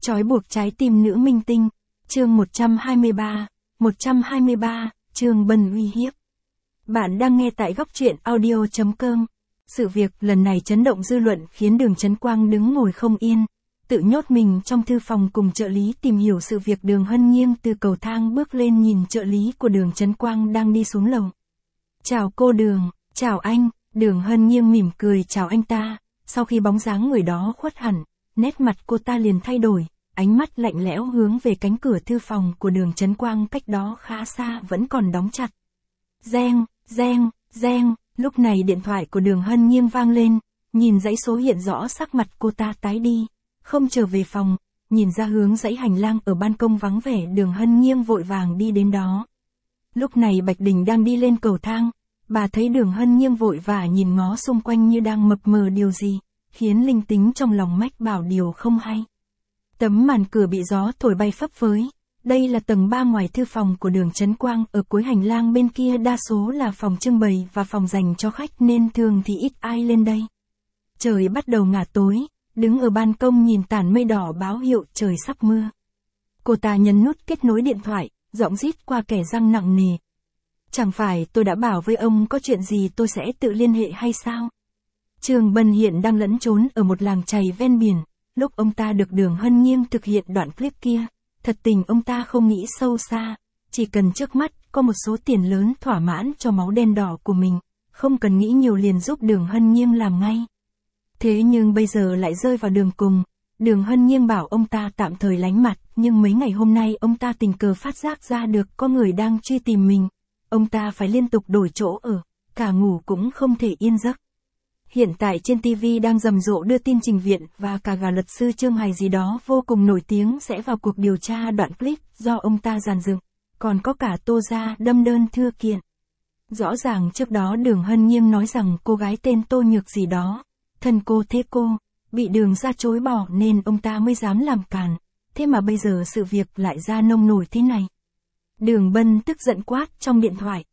Trói buộc trái tim nữ minh tinh, chương 123, Trương Bân uy hiếp. Bạn đang nghe tại góc truyện audio.com. Sự việc lần này chấn động dư luận khiến Đường Chấn Quang đứng ngồi không yên, tự nhốt mình trong thư phòng cùng trợ lý tìm hiểu sự việc. Đường Hân Nghiêng từ cầu thang bước lên nhìn trợ lý của Đường Chấn Quang đang đi xuống lầu. Chào cô Đường, chào anh. Đường Hân Nghiêng mỉm cười chào anh ta, sau khi bóng dáng người đó khuất hẳn, nét mặt cô ta liền thay đổi, ánh mắt lạnh lẽo hướng về cánh cửa thư phòng của Đường Chấn Quang cách đó khá xa vẫn còn đóng chặt. Reng, reng, reng, lúc này điện thoại của Đường Hân Nghiêng vang lên, nhìn dãy số hiện rõ sắc mặt cô ta tái đi, không trở về phòng, nhìn ra hướng dãy hành lang ở ban công vắng vẻ. Đường Hân Nghiêng vội vàng đi đến đó. Lúc này Bạch Đình đang đi lên cầu thang, bà thấy Đường Hân Nghiêng vội vã nhìn ngó xung quanh như đang mập mờ điều gì, khiến linh tính trong lòng mách bảo điều không hay. Tấm màn cửa bị gió thổi bay phấp phới. Đây là tầng 3 ngoài thư phòng của Đường Chấn Quang, ở cuối hành lang bên kia đa số là phòng trưng bày và phòng dành cho khách nên thường thì ít ai lên đây. Trời bắt đầu ngả tối, đứng ở ban công nhìn tàn mây đỏ báo hiệu trời sắp mưa. Cô ta nhấn nút kết nối điện thoại, giọng rít qua kẻ răng nặng nề. Chẳng phải tôi đã bảo với ông có chuyện gì tôi sẽ tự liên hệ hay sao? Trương Bân hiện đang lẫn trốn ở một làng chài ven biển, lúc ông ta được Đường Hân Nghiêng thực hiện đoạn clip kia, thật tình ông ta không nghĩ sâu xa, chỉ cần trước mắt có một số tiền lớn thỏa mãn cho máu đen đỏ của mình, không cần nghĩ nhiều liền giúp Đường Hân Nghiêng làm ngay. Thế nhưng bây giờ lại rơi vào đường cùng. Đường Hân Nghiêng bảo ông ta tạm thời lánh mặt, nhưng mấy ngày hôm nay ông ta tình cờ phát giác ra được có người đang truy tìm mình. Ông ta phải liên tục đổi chỗ ở, cả ngủ cũng không thể yên giấc. Hiện tại trên TV đang rầm rộ đưa tin Trình Viện và cả gà luật sư Trương Hải gì đó vô cùng nổi tiếng sẽ vào cuộc điều tra đoạn clip do ông ta dàn dựng, còn có cả Tô Gia đâm đơn thưa kiện. Rõ ràng trước đó Đường Hân Nghiêng nói rằng cô gái tên Tô Nhược gì đó, thân cô thế cô, bị Đường gia chối bỏ nên ông ta mới dám làm càn, thế mà bây giờ sự việc lại ra nông nổi thế này. Đường Bân tức giận quát trong điện thoại.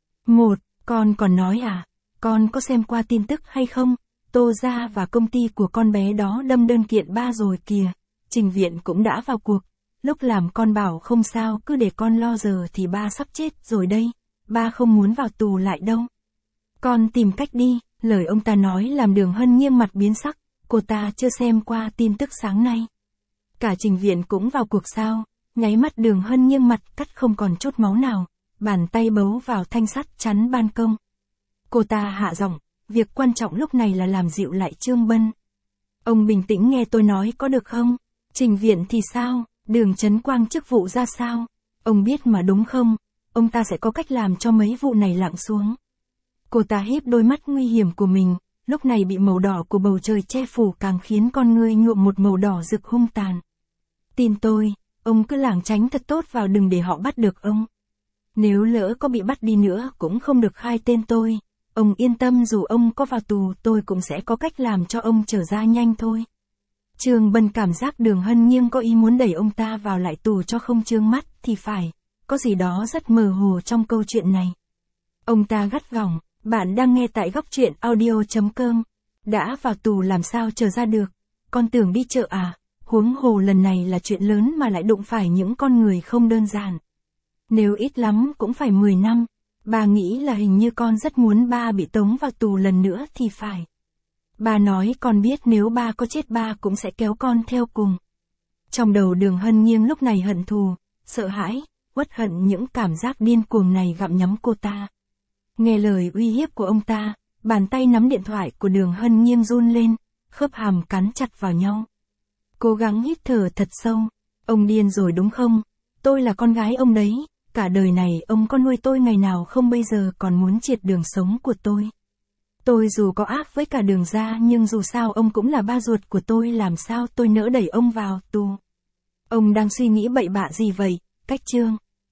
Con còn nói à, con có xem qua tin tức hay không? Tô Gia và công ty của con bé đó đâm đơn kiện ba rồi kìa, Trình Viện cũng đã vào cuộc. Lúc làm con bảo không sao, cứ để con lo, giờ thì ba sắp chết rồi đây, ba không muốn vào tù lại đâu. Con tìm cách đi. Lời ông ta nói làm Đường Hân Nghiêng mặt biến sắc, cô ta chưa xem qua tin tức sáng nay. Cả Trình Viện cũng vào cuộc sao? Nháy mắt Đường Hân Nghiêng mặt cắt không còn chút máu nào, bàn tay bấu vào thanh sắt chắn ban công. Cô ta hạ giọng, việc quan trọng lúc này là làm dịu lại Trương Bân. Ông bình tĩnh nghe tôi nói có được không? Trình Viện thì sao? Đường Chấn Quang chức vụ ra sao? Ông biết mà đúng không? Ông ta sẽ có cách làm cho mấy vụ này lặng xuống. Cô ta híp đôi mắt nguy hiểm của mình, lúc này bị màu đỏ của bầu trời che phủ càng khiến con ngươi nhuộm một màu đỏ rực hung tàn. Tin tôi, ông cứ lảng tránh thật tốt vào, đừng để họ bắt được ông. Nếu lỡ có bị bắt đi nữa cũng không được khai tên tôi. Ông yên tâm, dù ông có vào tù tôi cũng sẽ có cách làm cho ông trở ra nhanh thôi. Trương Bân cảm giác Đường Hân Nghiêng có ý muốn đẩy ông ta vào lại tù cho không trương mắt thì phải, có gì đó rất mơ hồ trong câu chuyện này. Ông ta gắt gỏng, bạn đang nghe tại góc truyện audio.com. Đã vào tù làm sao trở ra được? Con tưởng đi chợ à? Huống hồ lần này là chuyện lớn mà lại đụng phải những con người không đơn giản. Nếu ít lắm cũng phải 10 năm. Bà nghĩ là hình như con rất muốn ba bị tống vào tù lần nữa thì phải. Bà nói con biết nếu ba có chết ba cũng sẽ kéo con theo cùng. Trong đầu Đường Hân Nghiêng lúc này hận thù, sợ hãi, uất hận những cảm giác điên cuồng này gặm nhấm cô ta. Nghe lời uy hiếp của ông ta, bàn tay nắm điện thoại của Đường Hân Nghiêng run lên, khớp hàm cắn chặt vào nhau. Cố gắng hít thở thật sâu. Ông điên rồi đúng không? Tôi là con gái ông đấy, cả đời này ông có nuôi tôi ngày nào không, bây giờ còn muốn triệt đường sống của tôi. Tôi dù có ác với cả Đường gia nhưng dù sao ông cũng là ba ruột của tôi, làm sao tôi nỡ đẩy ông vào tù. Ông đang suy nghĩ bậy bạ gì vậy, Cách Trương?